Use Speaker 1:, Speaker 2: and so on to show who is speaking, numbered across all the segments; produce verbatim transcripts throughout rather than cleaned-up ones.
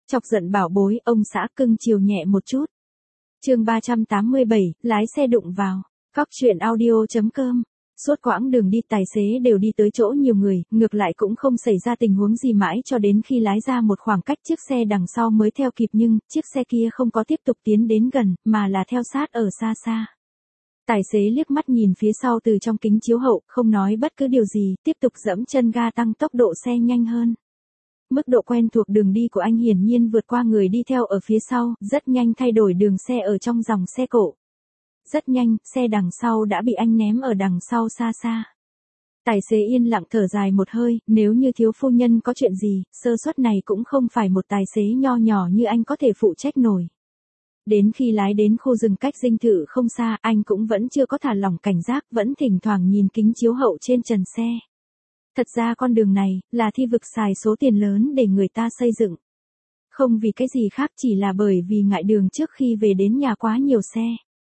Speaker 1: Chọc giận bảo bối, ông xã cưng chiều nhẹ một chút. Chương ba trăm tám mươi bảy, lái xe đụng vào. Cóc truyện audio chấm com. Suốt quãng đường đi tài xế đều đi tới chỗ nhiều người, ngược lại cũng không xảy ra tình huống gì mãi cho đến khi lái ra một khoảng cách chiếc xe đằng sau mới theo kịp, nhưng chiếc xe kia không có tiếp tục tiến đến gần, mà là theo sát ở xa xa. Tài xế liếc mắt nhìn phía sau từ trong kính chiếu hậu, không nói bất cứ điều gì, tiếp tục giẫm chân ga tăng tốc độ xe nhanh hơn. Mức độ quen thuộc đường đi của anh hiển nhiên vượt qua người đi theo ở phía sau, rất nhanh thay đổi đường xe ở trong dòng xe cộ. Rất nhanh, xe đằng sau đã bị anh ném ở đằng sau xa xa. Tài xế yên lặng thở dài một hơi, nếu như thiếu phu nhân có chuyện gì, sơ suất này cũng không phải một tài xế nho nhỏ như anh có thể phụ trách nổi. Đến khi lái đến khu rừng cách dinh thự không xa, anh cũng vẫn chưa có thả lỏng cảnh giác, vẫn thỉnh thoảng nhìn kính chiếu hậu trên trần xe. Thật ra con đường này, là Thi Vực xài số tiền lớn để người ta xây dựng. Không vì cái gì khác, chỉ là bởi vì ngại đường trước khi về đến nhà quá nhiều xe.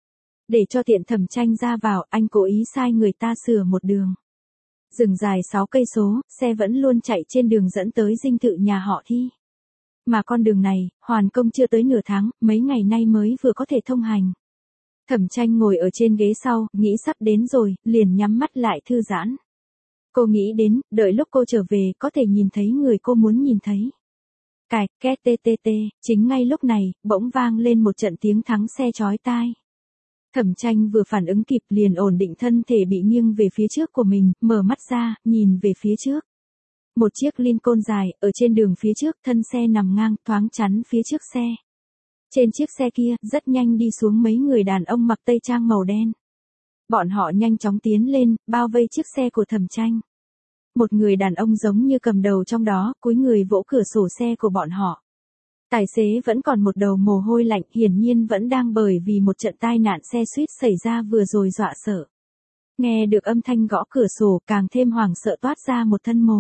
Speaker 1: Để cho tiện Thẩm Tranh ra vào, anh cố ý sai người ta sửa một đường. Rừng dài sáu cây số, xe vẫn luôn chạy trên đường dẫn tới dinh thự nhà họ Thi. Mà con đường này, hoàn công chưa tới nửa tháng, mấy ngày nay mới vừa có thể thông hành. Thẩm Tranh ngồi ở trên ghế sau, nghĩ sắp đến rồi, liền nhắm mắt lại thư giãn. Cô nghĩ đến, đợi lúc cô trở về, có thể nhìn thấy người cô muốn nhìn thấy. Cạch, két tê tê tê, chính ngay lúc này, bỗng vang lên một trận tiếng thắng xe chói tai. Thẩm Tranh vừa phản ứng kịp liền ổn định thân thể bị nghiêng về phía trước của mình, mở mắt ra, nhìn về phía trước. Một chiếc Lincoln dài, ở trên đường phía trước, thân xe nằm ngang, thoáng chắn phía trước xe. Trên chiếc xe kia, rất nhanh đi xuống mấy người đàn ông mặc tây trang màu đen. Bọn họ nhanh chóng tiến lên, bao vây chiếc xe của Thẩm Tranh. Một người đàn ông giống như cầm đầu trong đó, cúi người vỗ cửa sổ xe của bọn họ. Tài xế vẫn còn một đầu mồ hôi lạnh, hiển nhiên vẫn đang bởi vì một trận tai nạn xe suýt xảy ra vừa rồi dọa sợ. Nghe được âm thanh gõ cửa sổ, càng thêm hoảng sợ toát ra một thân mồ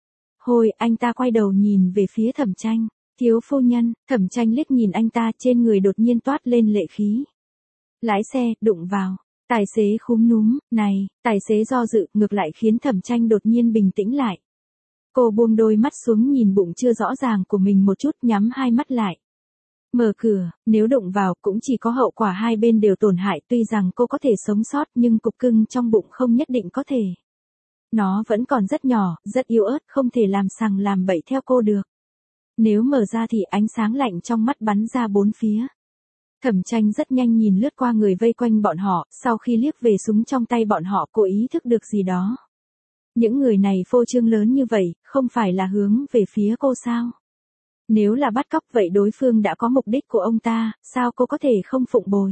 Speaker 1: hôi. Anh ta quay đầu nhìn về phía Thẩm Tranh. Thiếu phu nhân. Thẩm Tranh liếc nhìn anh ta, trên người đột nhiên toát lên lệ khí. Lái xe, đụng vào. Tài xế khúm núm, này, tài xế do dự, ngược lại khiến Thẩm Tranh đột nhiên bình tĩnh lại. Cô buông đôi mắt xuống nhìn bụng chưa rõ ràng của mình một chút, nhắm hai mắt lại. Mở cửa, nếu đụng vào cũng chỉ có hậu quả hai bên đều tổn hại, tuy rằng cô có thể sống sót nhưng cục cưng trong bụng không nhất định có thể. Nó vẫn còn rất nhỏ, rất yếu ớt, không thể làm sằng làm bậy theo cô được. Nếu mở ra thì ánh sáng lạnh trong mắt bắn ra bốn phía. Thẩm Tranh rất nhanh nhìn lướt qua người vây quanh bọn họ, sau khi liếc về súng trong tay bọn họ, cô ý thức được gì đó. Những người này phô trương lớn như vậy, không phải là hướng về phía cô sao? Nếu là bắt cóc vậy đối phương đã có mục đích của ông ta, sao cô có thể không phụng bồi?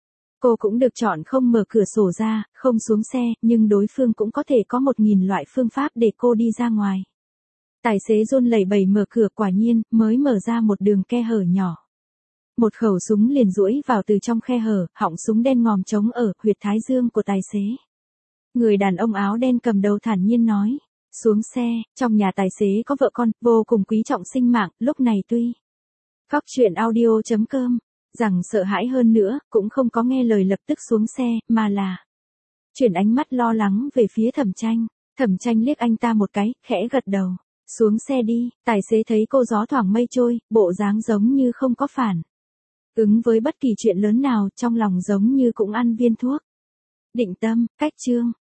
Speaker 1: Cô cũng được chọn không mở cửa sổ ra, không xuống xe, nhưng đối phương cũng có thể có một nghìn loại phương pháp để cô đi ra ngoài. Tài xế run lẩy bẩy mở cửa, quả nhiên, mới mở ra một đường khe hở nhỏ. Một khẩu súng liền duỗi vào từ trong khe hở, họng súng đen ngòm trống ở huyệt thái dương của tài xế. Người đàn ông áo đen cầm đầu thản nhiên nói, xuống xe, trong nhà tài xế có vợ con, vô cùng quý trọng sinh mạng, lúc này tuy Cóc truyện audio chấm com, rằng sợ hãi hơn nữa, cũng không có nghe lời lập tức xuống xe, mà là chuyển ánh mắt lo lắng về phía Thẩm Tranh. Thẩm Tranh liếc anh ta một cái, khẽ gật đầu. Xuống xe đi, tài xế thấy cô gió thoảng mây trôi, bộ dáng giống như không có phản ứng với bất kỳ chuyện lớn nào, trong lòng giống như cũng ăn viên thuốc định tâm. Cách chương